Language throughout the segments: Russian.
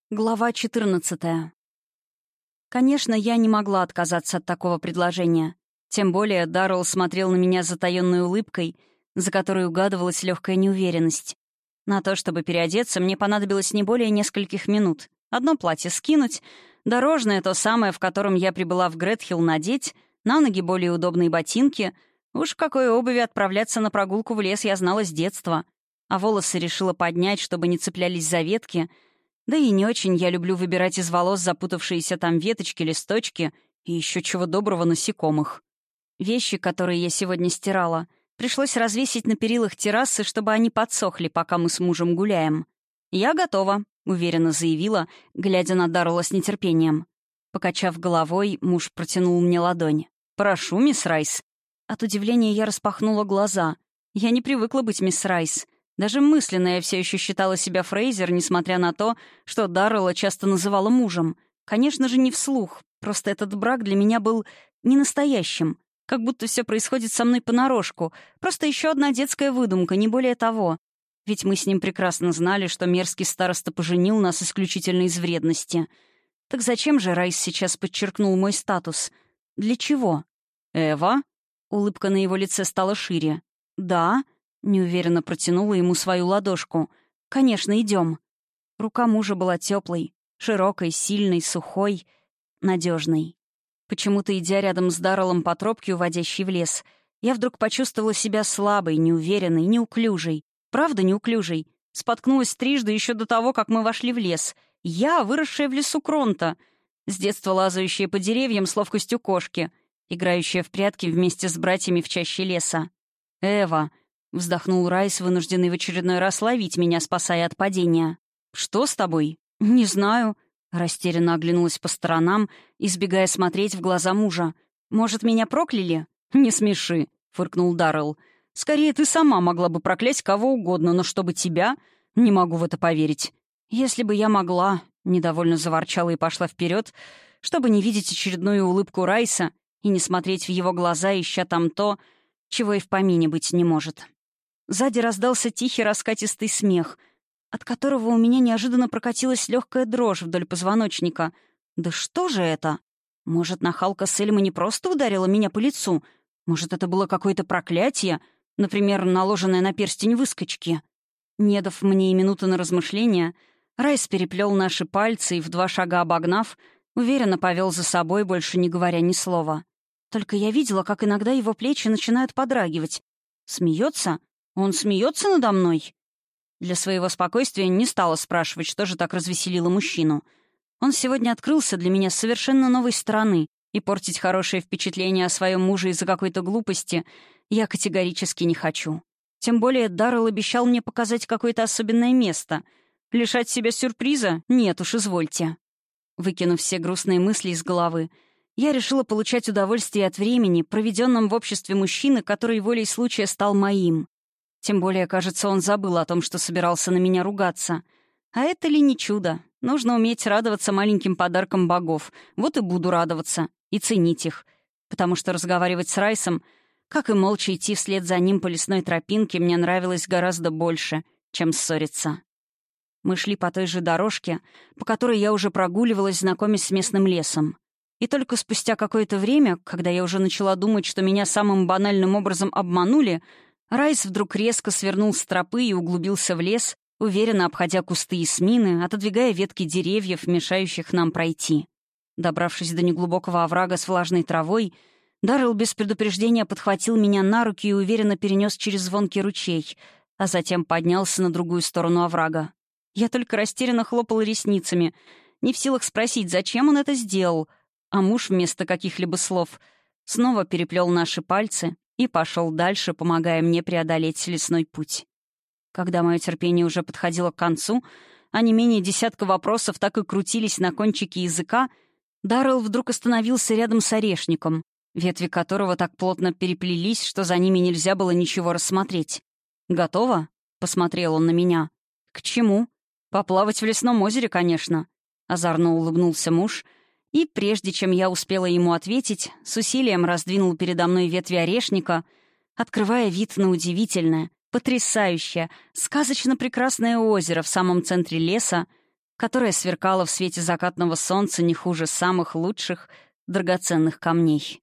Глава 14. Конечно, я не могла отказаться от такого предложения. Тем более Даррелл смотрел на меня с затаённой улыбкой, за которой угадывалась легкая неуверенность. На то, чтобы переодеться, мне понадобилось не более нескольких минут. Одно платье скинуть, дорожное, то самое, в котором я прибыла в Гретхилл, надеть, на ноги более удобные ботинки. Уж в какой обуви отправляться на прогулку в лес я знала с детства. А волосы решила поднять, чтобы не цеплялись за ветки. Да и не очень я люблю выбирать из волос запутавшиеся там веточки, листочки и еще чего доброго насекомых. Вещи, которые я сегодня стирала, пришлось развесить на перилах террасы, чтобы они подсохли, пока мы с мужем гуляем. «Я готова», — уверенно заявила, глядя на Даррелла с нетерпением. Покачав головой, муж протянул мне ладонь. «Прошу, мисс Райс». От удивления я распахнула глаза. Я не привыкла быть мисс Райс. Даже мысленно я все еще считала себя Фрейзер, несмотря на то, что Даррелла часто называла мужем. Конечно же, не вслух. Просто этот брак для меня был не настоящим. Как будто все происходит со мной понарошку. Просто еще одна детская выдумка, не более того. Ведь мы с ним прекрасно знали, что мерзкий староста поженил нас исключительно из вредности. Так зачем же Райс сейчас подчеркнул мой статус? Для чего? «Эва?» Улыбка на его лице стала шире. «Да?» Неуверенно протянула ему свою ладошку. «Конечно, идем». Рука мужа была теплой, широкой, сильной, сухой, надежной. Почему-то, идя рядом с Дарреллом по тропке, уводящей в лес, я вдруг почувствовала себя слабой, неуверенной, неуклюжей. Правда, неуклюжей. Споткнулась трижды еще до того, как мы вошли в лес. Я, выросшая в лесу Кронта, с детства лазающая по деревьям с ловкостью кошки, играющая в прятки вместе с братьями в чаще леса. «Эва», — вздохнул Райс, вынужденный в очередной раз ловить меня, спасая от падения. «Что с тобой?» «Не знаю», — растерянно оглянулась по сторонам, избегая смотреть в глаза мужа. «Может, меня прокляли?» «Не смеши», — фыркнул Даррелл. «Скорее, ты сама могла бы проклясть кого угодно, но чтобы тебя? Не могу в это поверить». «Если бы я могла», — недовольно заворчала и пошла вперед, чтобы не видеть очередную улыбку Райса и не смотреть в его глаза, ища там то, чего и в помине быть не может. Сзади раздался тихий раскатистый смех, от которого у меня неожиданно прокатилась легкая дрожь вдоль позвоночника. Да что же это? Может, нахалка Сельма не просто ударила меня по лицу? Может, это было какое-то проклятие, например, наложенное на перстень выскочки? Не дав мне и минуты на размышления, Райс переплел наши пальцы и, в 2 шага обогнав, уверенно повел за собой, больше не говоря ни слова. Только я видела, как иногда его плечи начинают подрагивать. Смеется? Он смеется надо мной? Для своего спокойствия не стала спрашивать, что же так развеселило мужчину. Он сегодня открылся для меня с совершенно новой стороны, и портить хорошее впечатление о своем муже из-за какой-то глупости я категорически не хочу. Тем более Даррелл обещал мне показать какое-то особенное место. Лишать себя сюрприза? Нет уж, извольте. Выкинув все грустные мысли из головы, я решила получать удовольствие от времени, проведенном в обществе мужчины, который волей случая стал моим. Тем более, кажется, он забыл о том, что собирался на меня ругаться. А это ли не чудо? Нужно уметь радоваться маленьким подаркам богов. Вот и буду радоваться. И ценить их. Потому что разговаривать с Райсом, как и молча идти вслед за ним по лесной тропинке, мне нравилось гораздо больше, чем ссориться. Мы шли по той же дорожке, по которой я уже прогуливалась, знакомясь с местным лесом. И только спустя какое-то время, когда я уже начала думать, что меня самым банальным образом обманули, Райс вдруг резко свернул с тропы и углубился в лес, уверенно обходя кусты ясмины, отодвигая ветки деревьев, мешающих нам пройти. Добравшись до неглубокого оврага с влажной травой, Даррелл без предупреждения подхватил меня на руки и уверенно перенес через звонкий ручей, а затем поднялся на другую сторону оврага. Я только растерянно хлопала ресницами, не в силах спросить, зачем он это сделал, а муж вместо каких-либо слов снова переплел наши пальцы и пошел дальше, помогая мне преодолеть лесной путь. Когда мое терпение уже подходило к концу, а не менее десятка вопросов так и крутились на кончике языка, Даррелл вдруг остановился рядом с орешником, ветви которого так плотно переплелись, что за ними нельзя было ничего рассмотреть. «Готово?» — посмотрел он на меня. «К чему?» «Поплавать в лесном озере, конечно», — озорно улыбнулся муж, и, прежде чем я успела ему ответить, с усилием раздвинул передо мной ветви орешника, открывая вид на удивительное, потрясающее, сказочно прекрасное озеро в самом центре леса, которая сверкала в свете закатного солнца не хуже самых лучших драгоценных камней.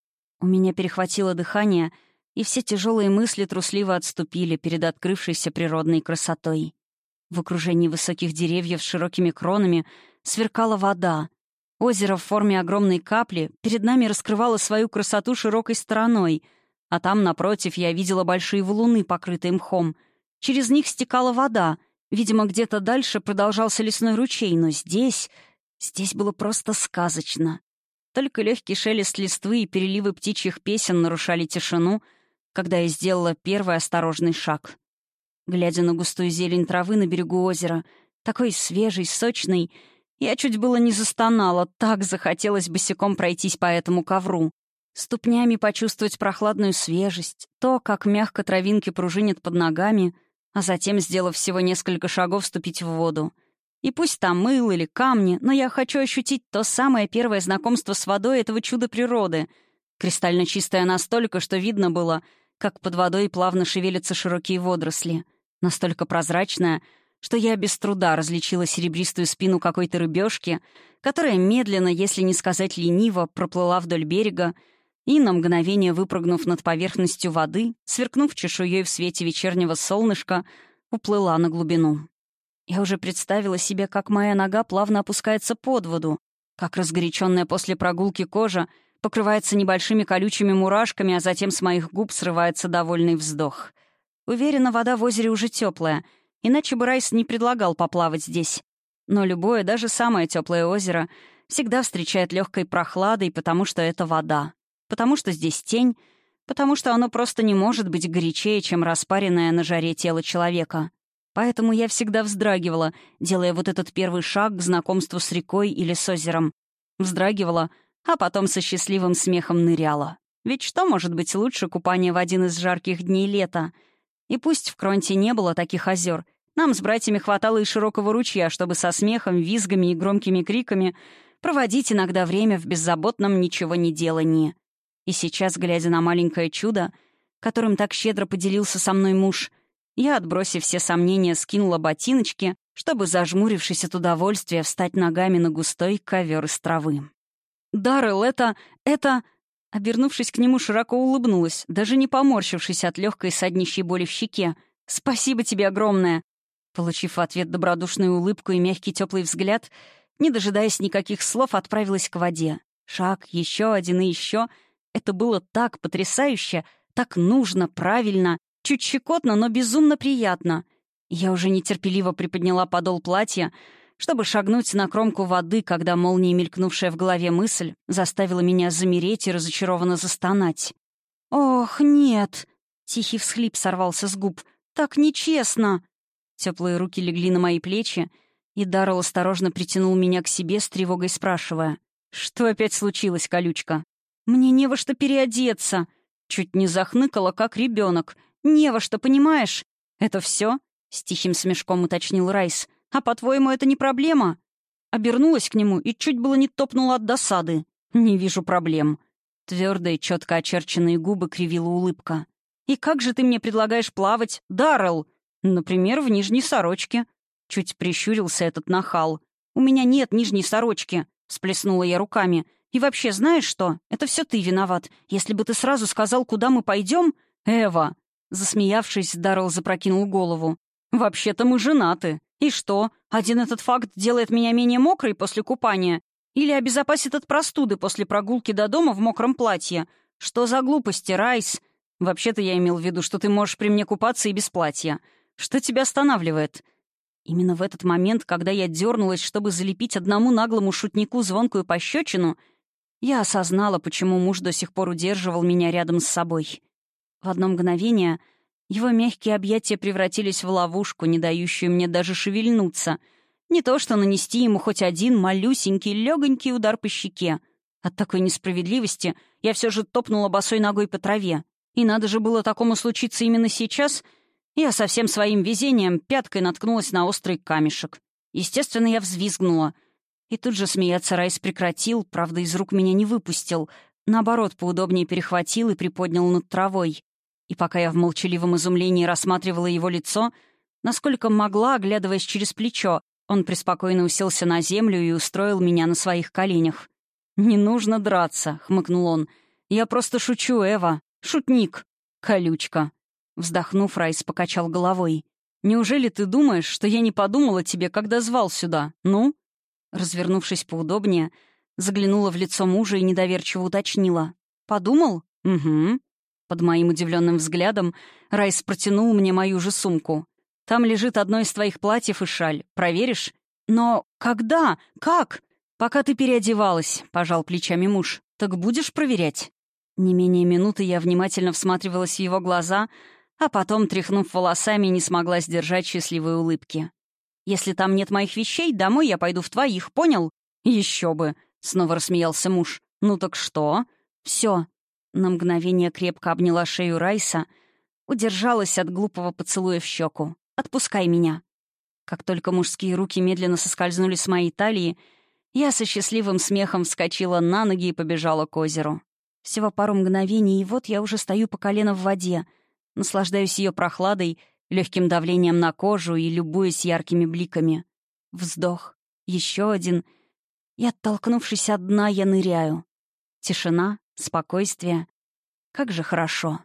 У меня перехватило дыхание, и все тяжелые мысли трусливо отступили перед открывшейся природной красотой. В окружении высоких деревьев с широкими кронами сверкала вода. Озеро в форме огромной капли перед нами раскрывало свою красоту широкой стороной, а там, напротив, я видела большие валуны, покрытые мхом. Через них стекала вода. Видимо, где-то дальше продолжался лесной ручей, но здесь было просто сказочно. Только легкий шелест листвы и переливы птичьих песен нарушали тишину, когда я сделала первый осторожный шаг. Глядя на густую зелень травы на берегу озера, такой свежий, сочный, я чуть было не застонала, так захотелось босиком пройтись по этому ковру. Ступнями почувствовать прохладную свежесть, то, как мягко травинки пружинят под ногами, а затем, сделав всего несколько шагов, вступить в воду. И пусть там мыл или камни, но я хочу ощутить то самое первое знакомство с водой этого чуда природы. Кристально чистая настолько, что видно было, как под водой плавно шевелятся широкие водоросли. Настолько прозрачная, что я без труда различила серебристую спину какой-то рыбешки, которая медленно, если не сказать лениво, проплыла вдоль берега и, на мгновение выпрыгнув над поверхностью воды, сверкнув чешуей в свете вечернего солнышка, уплыла на глубину. Я уже представила себе, как моя нога плавно опускается под воду, как разгоряченная после прогулки кожа покрывается небольшими колючими мурашками, а затем с моих губ срывается довольный вздох. Уверена, вода в озере уже теплая, иначе бы Райс не предлагал поплавать здесь. Но любое, даже самое теплое озеро всегда встречает легкой прохладой, потому что это вода. Потому что здесь тень, потому что оно просто не может быть горячее, чем распаренное на жаре тело человека. Поэтому я всегда вздрагивала, делая вот этот первый шаг к знакомству с рекой или с озером. Вздрагивала, а потом со счастливым смехом ныряла. Ведь что может быть лучше купания в один из жарких дней лета? И пусть в Кронте не было таких озер, нам с братьями хватало и широкого ручья, чтобы со смехом, визгами и громкими криками проводить иногда время в беззаботном ничего не делании. И сейчас, глядя на маленькое чудо, которым так щедро поделился со мной муж, я, отбросив все сомнения, скинула ботиночки, чтобы, зажмурившись от удовольствия, встать ногами на густой ковер из травы. «Даррелл, это...» Обернувшись к нему, широко улыбнулась, даже не поморщившись от легкой саднищей боли в щеке. «Спасибо тебе огромное!» Получив в ответ добродушную улыбку и мягкий теплый взгляд, не дожидаясь никаких слов, отправилась к воде. Шаг, еще один и еще. Это было так потрясающе, так нужно, правильно, чуть щекотно, но безумно приятно. Я уже нетерпеливо приподняла подол платья, чтобы шагнуть на кромку воды, когда молнией мелькнувшая в голове мысль заставила меня замереть и разочарованно застонать. «Ох, нет!» — тихий всхлип сорвался с губ. «Так нечестно!» Теплые руки легли на мои плечи, и Даррелл осторожно притянул меня к себе, с тревогой спрашивая: «Что опять случилось, колючка?» «Мне не во что переодеться!» Чуть не захныкала, как ребенок. «Не во что, понимаешь?» «Это все?» — с тихим смешком уточнил Райс. «А по-твоему, это не проблема?» Обернулась к нему и чуть было не топнула от досады. «Не вижу проблем». Твердые, четко очерченные губы кривила улыбка. «И как же ты мне предлагаешь плавать, Даррелл?» «Например, в нижней сорочке». Чуть прищурился этот нахал. «У меня нет нижней сорочки», — всплеснула я руками. «И вообще, знаешь что? Это все ты виноват. Если бы ты сразу сказал, куда мы пойдем...» «Эва!» Засмеявшись, Даррелл запрокинул голову. «Вообще-то мы женаты. И что, один этот факт делает меня менее мокрой после купания? Или обезопасит от простуды после прогулки до дома в мокром платье? Что за глупости, Райс? Вообще-то я имел в виду, что ты можешь при мне купаться и без платья. Что тебя останавливает?» Именно в этот момент, когда я дернулась, чтобы залепить одному наглому шутнику звонкую пощечину, я осознала, почему муж до сих пор удерживал меня рядом с собой. В одно мгновение его мягкие объятия превратились в ловушку, не дающую мне даже шевельнуться. Не то что нанести ему хоть один малюсенький, легонький удар по щеке. От такой несправедливости я все же топнула босой ногой по траве. И надо же было такому случиться именно сейчас. Я со всем своим везением пяткой наткнулась на острый камешек. Естественно, я взвизгнула. И тут же смеяться Райс прекратил, правда, из рук меня не выпустил. Наоборот, поудобнее перехватил и приподнял над травой. И пока я в молчаливом изумлении рассматривала его лицо, насколько могла, оглядываясь через плечо, Он преспокойно уселся на землю и устроил меня на своих коленях. «Не нужно драться», — хмыкнул он. «Я просто шучу, Эва. Шутник. Колючка». Вздохнув, Райс покачал головой. «Неужели ты думаешь, что я не подумал о тебе, когда звал сюда? Ну?» Развернувшись поудобнее, заглянула в лицо мужа и недоверчиво уточнила. «Подумал?» «Угу». Под моим удивленным взглядом Райс протянул мне мою же сумку. «Там лежит одно из твоих платьев и шаль. Проверишь?» «Но когда? Как?» «Пока ты переодевалась», — пожал плечами муж. «Так будешь проверять?» Не менее минуты я внимательно всматривалась в его глаза, а потом, тряхнув волосами, не смогла сдержать счастливой улыбки. «Если там нет моих вещей, домой я пойду в твоих, понял?» «Еще бы!» — снова рассмеялся муж. «Ну так что?» «Все». На мгновение крепко обняла шею Райса, удержалась от глупого поцелуя в щеку. «Отпускай меня». Как только мужские руки медленно соскользнули с моей талии, я со счастливым смехом вскочила на ноги и побежала к озеру. Всего пару мгновений, и вот я уже стою по колено в воде, наслаждаюсь ее прохладой, легким давлением на кожу и любуюсь яркими бликами. Вздох. Еще один. И, оттолкнувшись от дна, я ныряю. Тишина, спокойствие. Как же хорошо.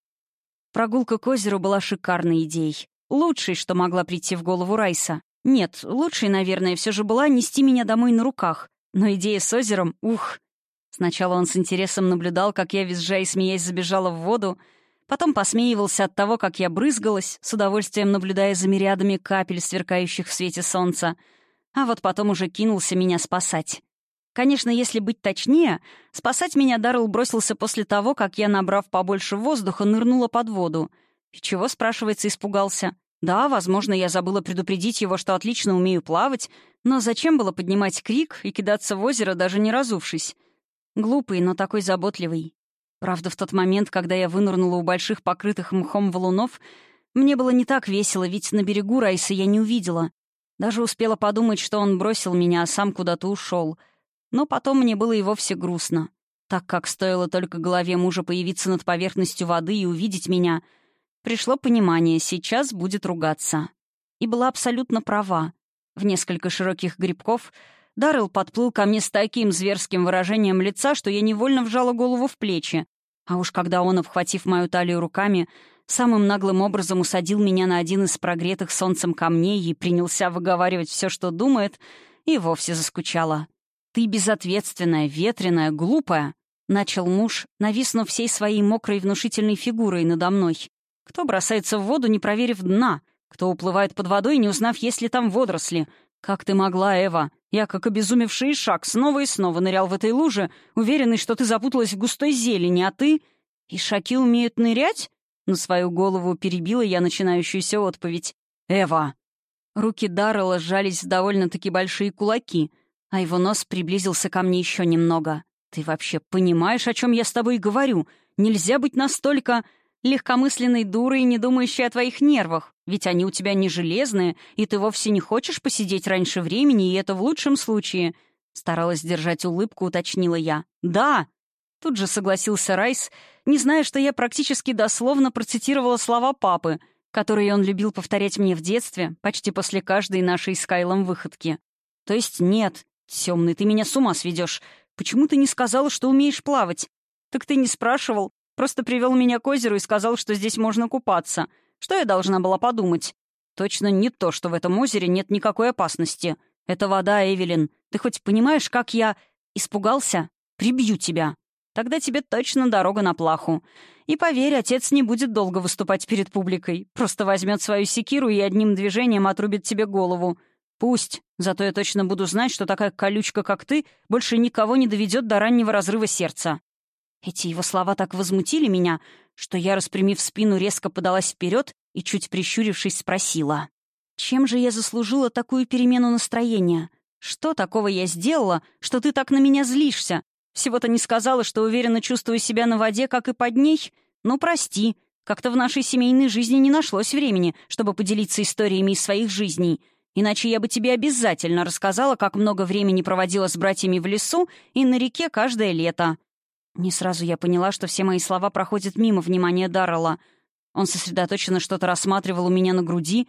Прогулка к озеру была шикарной идеей. Лучшей, что могла прийти в голову Райса. Нет, лучшей, наверное, все же была нести меня домой на руках. Но идея с озером — ух! Сначала он с интересом наблюдал, как я, визжа и смеясь, забежала в воду, потом посмеивался от того, как я брызгалась, с удовольствием наблюдая за мириадами капель, сверкающих в свете солнца, а вот потом уже кинулся меня спасать. Конечно, если быть точнее, спасать меня Даррелл бросился после того, как я, набрав побольше воздуха, нырнула под воду. И чего, спрашивается, испугался? Да, возможно, я забыла предупредить его, что отлично умею плавать, но зачем было поднимать крик и кидаться в озеро, даже не разувшись? Глупый, но такой заботливый. Правда, в тот момент, когда я вынырнула у больших покрытых мхом валунов, мне было не так весело, ведь на берегу Райса я не увидела. Даже успела подумать, что он бросил меня, а сам куда-то ушел. Но потом мне было и вовсе грустно, так как стоило только голове мужа появиться над поверхностью воды и увидеть меня, пришло понимание, сейчас будет ругаться. И была абсолютно права. В несколько широких грибков Даррелл подплыл ко мне с таким зверским выражением лица, что я невольно вжала голову в плечи. А уж когда он, обхватив мою талию руками, самым наглым образом усадил меня на один из прогретых солнцем камней и принялся выговаривать все, что думает, и вовсе заскучала. «Ты безответственная, ветреная, глупая», — начал муж, нависнув всей своей мокрой внушительной фигурой надо мной. «Кто бросается в воду, не проверив дна? Кто уплывает под водой, не узнав, есть ли там водоросли? Как ты могла, Эва? Я, как обезумевший ишак, снова и снова нырял в этой луже, уверенный, что ты запуталась в густой зелени, а ты... Ишаки умеют нырять?» На свою голову перебила я начинающуюся отповедь. «Эва!» Руки Даррелла сжались в довольно-таки большие кулаки, а его нос приблизился ко мне еще немного. «Ты вообще понимаешь, о чем я с тобой говорю? Нельзя быть настолько легкомысленной дурой, не думающей о твоих нервах. Ведь они у тебя не железные, и ты вовсе не хочешь посидеть раньше времени, и это в лучшем случае». Старалась держать улыбку, уточнила я. «Да!» Тут же согласился Райс, не зная, что я практически дословно процитировала слова папы, которые он любил повторять мне в детстве, почти после каждой нашей с Кайлом выходки. «То есть нет, темный, ты меня с ума сведешь. Почему ты не сказала, что умеешь плавать?» «Так ты не спрашивал, просто привел меня к озеру и сказал, что здесь можно купаться. Что я должна была подумать?» «Точно не то, что в этом озере нет никакой опасности. Это вода, Эвелин. Ты хоть понимаешь, как я испугался? Прибью тебя. Тогда тебе точно дорога на плаху. И поверь, отец не будет долго выступать перед публикой. Просто возьмет свою секиру и одним движением отрубит тебе голову. Пусть. Зато я точно буду знать, что такая колючка, как ты, больше никого не доведет до раннего разрыва сердца». Эти его слова так возмутили меня, что я, распрямив спину, резко подалась вперед и, чуть прищурившись, спросила: «Чем же я заслужила такую перемену настроения? Что такого я сделала, что ты так на меня злишься? Всего-то не сказала, что уверенно чувствую себя на воде, как и под ней? Ну, прости, как-то в нашей семейной жизни не нашлось времени, чтобы поделиться историями из своих жизней. Иначе я бы тебе обязательно рассказала, как много времени проводила с братьями в лесу и на реке каждое лето». Не сразу я поняла, что все мои слова проходят мимо внимания Даррелла. Он сосредоточенно что-то рассматривал у меня на груди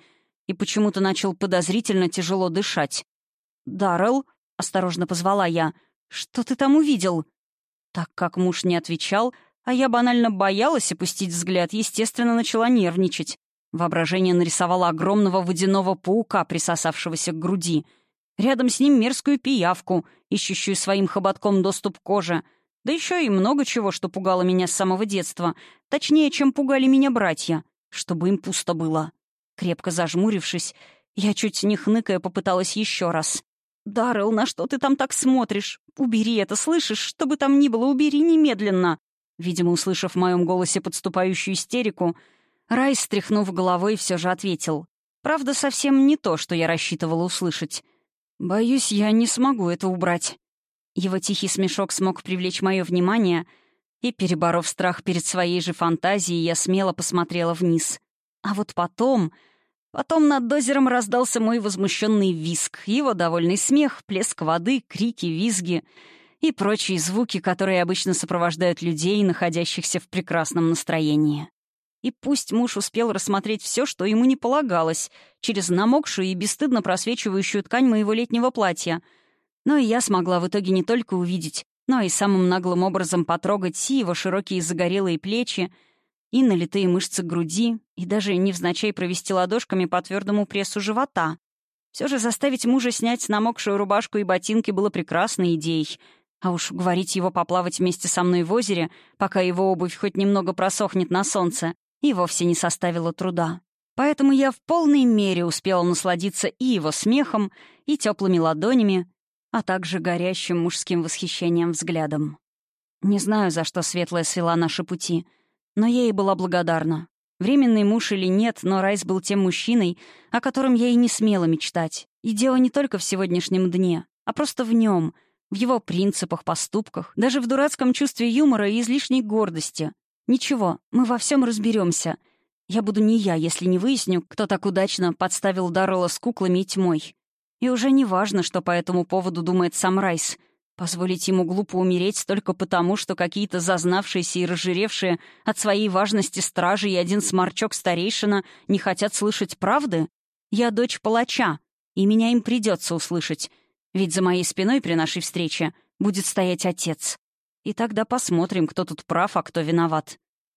и почему-то начал подозрительно тяжело дышать. «Даррелл?» — осторожно позвала я. «Что ты там увидел?» Так как муж не отвечал, а я банально боялась опустить взгляд, естественно, начала нервничать. Воображение нарисовало огромного водяного паука, присосавшегося к груди. Рядом с ним мерзкую пиявку, ищущую своим хоботком доступ к коже. Да еще и много чего, что пугало меня с самого детства. Точнее, чем пугали меня братья. Чтобы им пусто было. Крепко зажмурившись, я чуть не хныкая попыталась еще раз. «Даррелл, на что ты там так смотришь? Убери это, слышишь? Что бы там ни было, убери немедленно!» Видимо, услышав в моем голосе подступающую истерику, Райс, стряхнув головой, все же ответил. Правда, совсем не то, что я рассчитывала услышать. «Боюсь, я не смогу это убрать». Его тихий смешок смог привлечь мое внимание, и, переборов страх перед своей же фантазией, я смело посмотрела вниз. А вот потом над озером раздался мой возмущенный визг, его довольный смех, плеск воды, крики, визги и прочие звуки, которые обычно сопровождают людей, находящихся в прекрасном настроении. И пусть муж успел рассмотреть все, что ему не полагалось, через намокшую и бесстыдно просвечивающую ткань моего летнего платья, но и я смогла в итоге не только увидеть, но и самым наглым образом потрогать и его широкие загорелые плечи, и налитые мышцы груди, и даже невзначай провести ладошками по твердому прессу живота. Все же заставить мужа снять намокшую рубашку и ботинки было прекрасной идеей. А уж уговорить его поплавать вместе со мной в озере, пока его обувь хоть немного просохнет на солнце, и вовсе не составило труда. Поэтому я в полной мере успела насладиться и его смехом, и теплыми ладонями, а также горящим мужским восхищением взглядом. Не знаю, за что Светлая свела наши пути, но я ей была благодарна. Временный муж или нет, но Райс был тем мужчиной, о котором я и не смела мечтать. И дело не только в сегодняшнем дне, а просто в нем, в его принципах, поступках, даже в дурацком чувстве юмора и излишней гордости. Ничего, мы во всем разберемся. Я буду не я, если не выясню, кто так удачно подставил Даррелла с куклами и тьмой. И уже не важно, что по этому поводу думает сам Райс. Позволить ему глупо умереть только потому, что какие-то зазнавшиеся и разжиревшие от своей важности стражи и один сморчок-старейшина не хотят слышать правды? Я дочь палача, и меня им придется услышать. Ведь за моей спиной при нашей встрече будет стоять отец. И тогда посмотрим, кто тут прав, а кто виноват.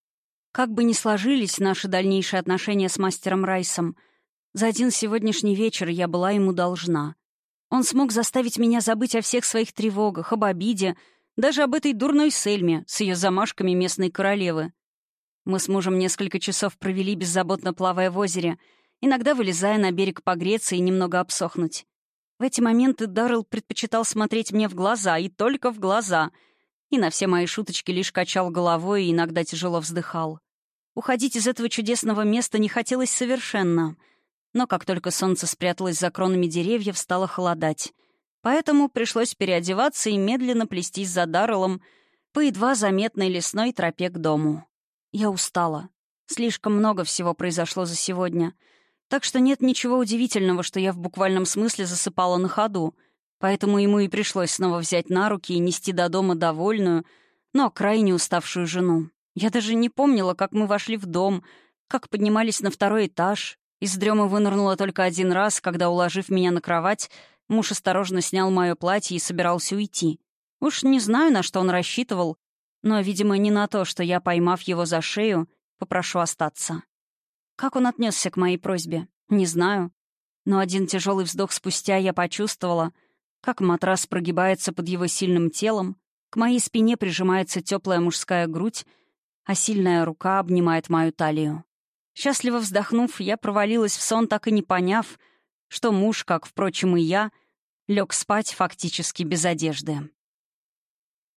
Как бы ни сложились наши дальнейшие отношения с мастером Райсом, за один сегодняшний вечер я была ему должна. Он смог заставить меня забыть о всех своих тревогах, об обиде, даже об этой дурной Сельме с ее замашками местной королевы. Мы с мужем несколько часов провели, беззаботно плавая в озере, иногда вылезая на берег погреться и немного обсохнуть. В эти моменты Даррелл предпочитал смотреть мне в глаза, и только в глаза, и на все мои шуточки лишь качал головой и иногда тяжело вздыхал. Уходить из этого чудесного места не хотелось совершенно — но как только солнце спряталось за кронами деревьев, стало холодать. Поэтому пришлось переодеваться и медленно плестись за Дарреллом по едва заметной лесной тропе к дому. Я устала. Слишком много всего произошло за сегодня. Так что нет ничего удивительного, что я в буквальном смысле засыпала на ходу. Поэтому ему и пришлось снова взять на руки и нести до дома довольную, но крайне уставшую жену. Я даже не помнила, как мы вошли в дом, как поднимались на второй этаж. Из дремы вынырнула только один раз, когда, уложив меня на кровать, муж осторожно снял мое платье и собирался уйти. Уж не знаю, на что он рассчитывал, но, видимо, не на то, что я, поймав его за шею, попрошу остаться. Как он отнесся к моей просьбе? Не знаю. Но один тяжелый вздох спустя я почувствовала, как матрас прогибается под его сильным телом, к моей спине прижимается теплая мужская грудь, а сильная рука обнимает мою талию. Счастливо вздохнув, я провалилась в сон, так и не поняв, что муж, как, впрочем, и я, лег спать фактически без одежды.